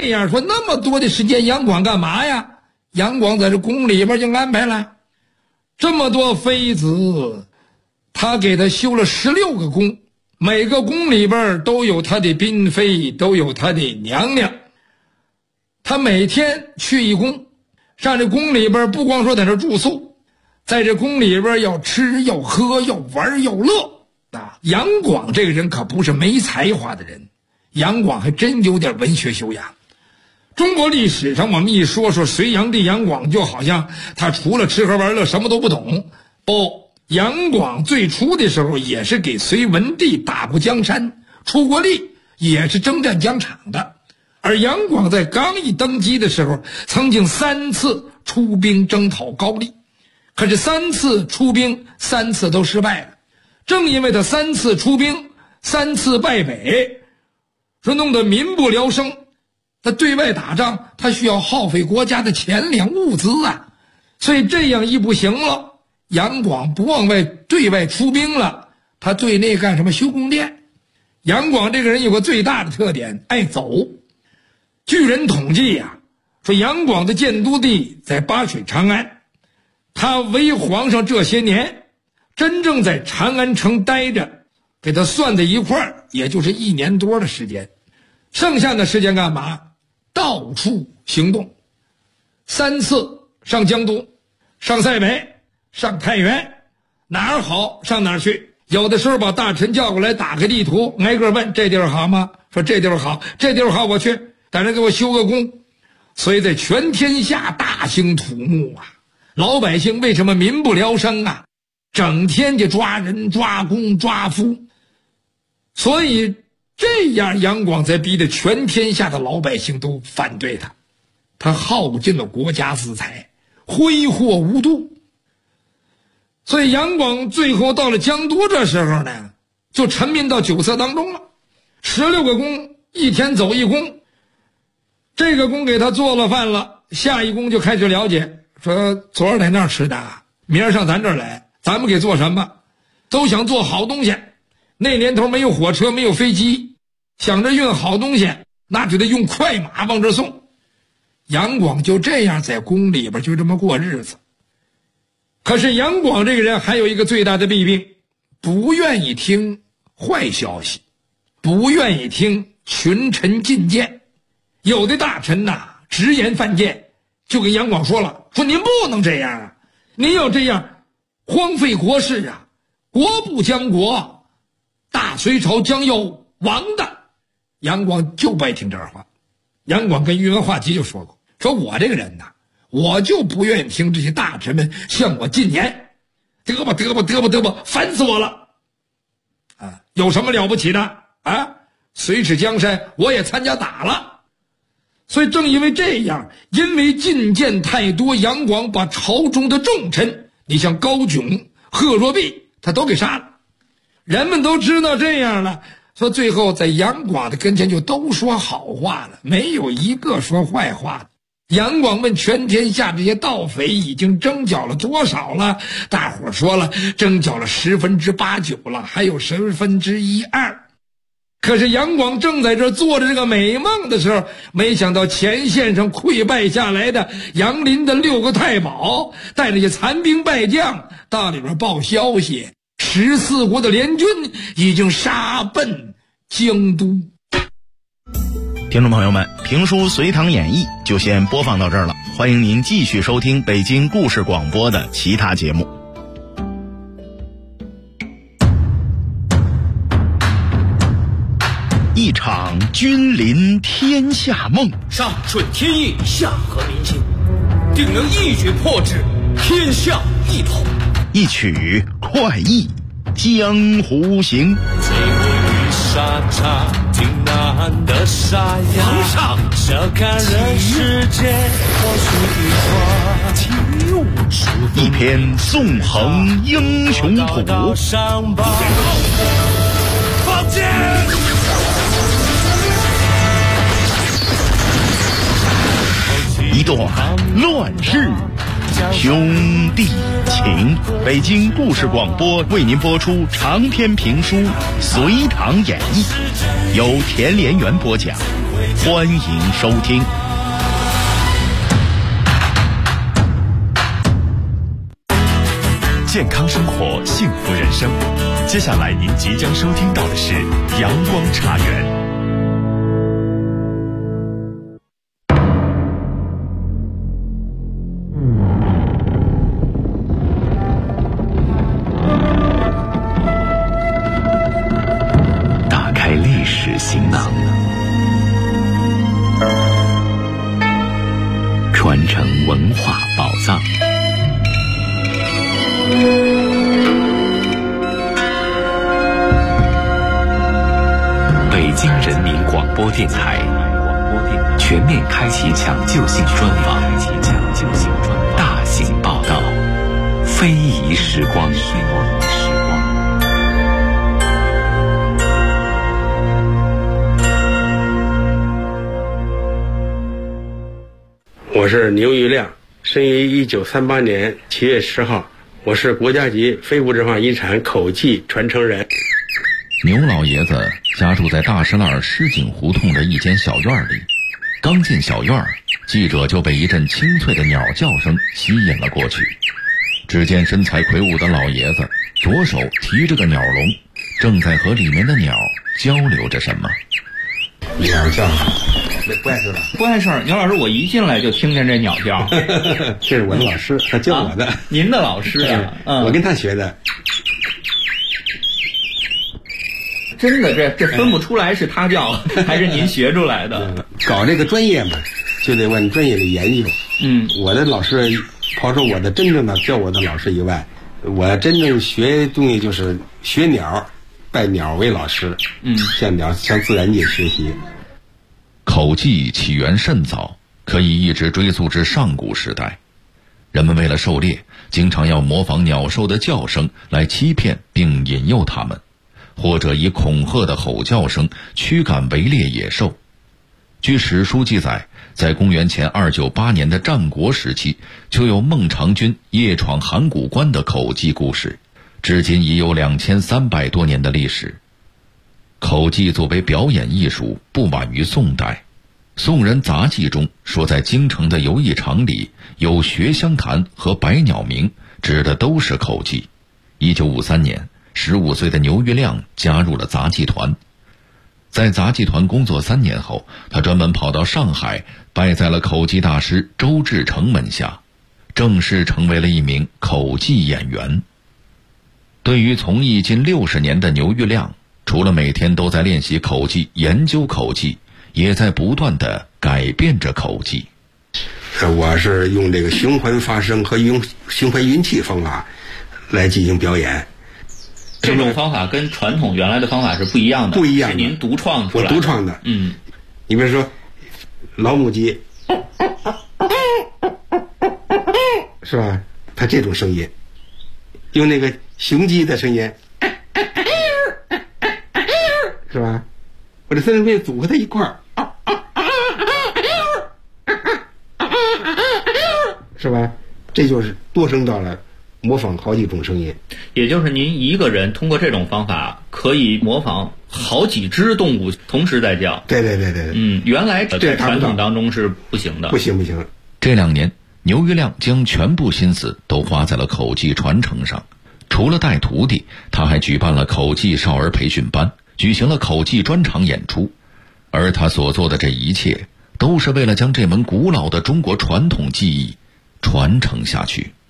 这样，说那么多的时间杨广干嘛呀？杨广在这宫里边就安排了这么多妃子，他给他修了16个宫，每个宫里边都有他的嫔妃，都有他的娘娘。他每天去一宫，上这宫里边不光说在这住宿，在这宫里边要吃要喝要玩要乐啊。杨广这个人可不是没才华的人，杨广还真有点文学修养。中国历史上我们一说隋炀帝杨广，就好像他除了吃喝玩乐什么都不懂。不，杨广最初的时候也是给隋文帝打过江山，出过力，也是征战疆场的。而杨广在刚一登基的时候，曾经3次出兵征讨高丽，可是3次出兵3次都失败了。正因为他3次出兵3次败北，说弄得民不聊生。他对外打仗，他需要耗费国家的钱粮物资啊，所以这样一不行了，杨广不往外对外出兵了，他对内干什么？修宫殿。杨广这个人有个最大的特点，爱走。据人统计啊，说杨广的建都地在巴水长安，他为皇上这些年真正在长安城待着，给他算在一块儿，也就是1年多的时间。剩下的时间干嘛？到处行动。3次上江都，上塞北，上太原，哪儿好上哪儿去。有的时候把大臣叫过来，打开地图，挨个问这地儿好吗？说这地儿好，这地儿好我去，等着给我修个宫。所以在全天下大兴土木啊。老百姓为什么民不聊生啊？整天就抓人抓公抓夫。所以这样杨广才逼得全天下的老百姓都反对他，他耗尽了国家资财，挥霍无度。所以杨广最后到了江都这时候呢，就沉迷到酒色当中了。16个宫，一天走一宫，这个宫给他做了饭了，下一宫就开始了解，说昨儿在那儿吃的，明儿上咱这儿来，咱们给做什么？都想做好东西。那年头没有火车没有飞机，想着运好东西，那就得用快马往这送。杨广就这样在宫里边就这么过日子。可是杨广这个人还有一个最大的弊病，不愿意听坏消息，不愿意听群臣进谏。有的大臣呐，直言犯谏，就跟杨广说了，说您不能这样啊，您要这样荒废国事啊，国不将国，大隋朝将要亡的。杨广就不爱听这话。杨广跟宇文化及就说过，说我这个人呐，我就不愿意听这些大臣们向我进言，嘚吧，烦死我了啊！有什么了不起的啊？隋齿江山我也参加打了。所以正因为这样，因为进谏太多，杨广把朝中的重臣，你像高炯、贺若弼，他都给杀了。人们都知道这样了，说最后在杨广的跟前就都说好话了，没有一个说坏话的。杨广问全天下这些盗匪已经征剿了多少了，大伙说了征剿了8%、9%了，还有1/10、2%。可是杨广正在这做着这个美梦的时候，没想到前线上溃败下来的杨林的6个太保带着些残兵败将到里边报消息，14国的联军已经杀奔京都。 听众朋友们，评书《隋唐演义》就先播放到这儿了，欢迎您继续收听北京故事广播的其他节目。一场君临天下梦， 上顺天意，下合民心，定能一举破之，天下一统。 一曲快意江湖行。 最美的沙场，挺难的沙哑。 皇上， 笑看人世间，或许一篇纵横英雄谱。 放箭！ 一段乱世兄弟情。北京故事广播为您播出长篇评书《隋唐演义》，由田连元播讲。 欢迎收听。健康生活，幸福人生。接下来您即将收听到的是阳光茶园。打开历史行囊，传承文化宝藏。北京人民广播电台全面开启抢救性专访，大型报道，非遗时光。 我是牛玉亮，生于1938年7月10号，我是国家级非物质文化遗产口技传承人。 牛老爷子家住在大石栏石井胡同的一间小院里，刚进小院，记者就被一阵清脆的鸟叫声吸引了过去。只见身材魁梧的老爷子左手提着个鸟笼，正在和里面的鸟交流着什么。 鸟叫，不碍事吧？ 不碍事儿。牛老师，我一进来就听见这鸟叫。 这是我的老师，他教我的。 您的老师啊？ 我跟他学的。 真的，这分不出来是他叫还是您学出来的。 搞这个专业嘛，就得往专业里研究。我的老师，刨出我的真正的教我的老师以外，我真正学东西就是学鸟，拜鸟为老师。向自然界学习。 口技起源甚早，可以一直追溯至上古时代。人们为了狩猎，经常要模仿鸟兽的叫声来欺骗并引诱它们，或者以恐吓的吼叫声驱赶围猎野兽。据史书记载，在公元前298年的战国时期，就有孟尝君夜闯函谷关的口技故事，至今已有2300多年的历史。口技作为表演艺术，不晚于宋代。宋人杂记中说，在京城的游艺场里有学香坛和百鸟鸣，指的都是口技。1953年15岁的牛玉亮加入了杂技团。在杂技团工作3年后，他专门跑到上海，拜在了口技大师周志成门下，正式成为了一名口技演员。对于从艺近60年的牛玉亮，除了每天都在练习口技、研究口技，也在不断地改变着口技。 我是用这个循环发声和用循环运气方法来进行表演。 这种方法跟传统原来的方法是不一样的， 不一样的， 是您独创出来的。 我独创的。你比如说老母鸡，是吧？它这种声音，用那个雄鸡的声音，是吧？我这三声组合在一块儿，是吧？这就是多声道了，模仿好几种声音。 也就是您一个人通过这种方法可以模仿好几只动物同时在叫。 对。 原来在传统当中是不行的。 不行。 这2年，牛玉亮将全部心思都花在了口技传承上。除了带徒弟，他还举办了口技少儿培训班，举行了口技专场演出。而他所做的这一切，都是为了将这门古老的中国传统技艺传承下去。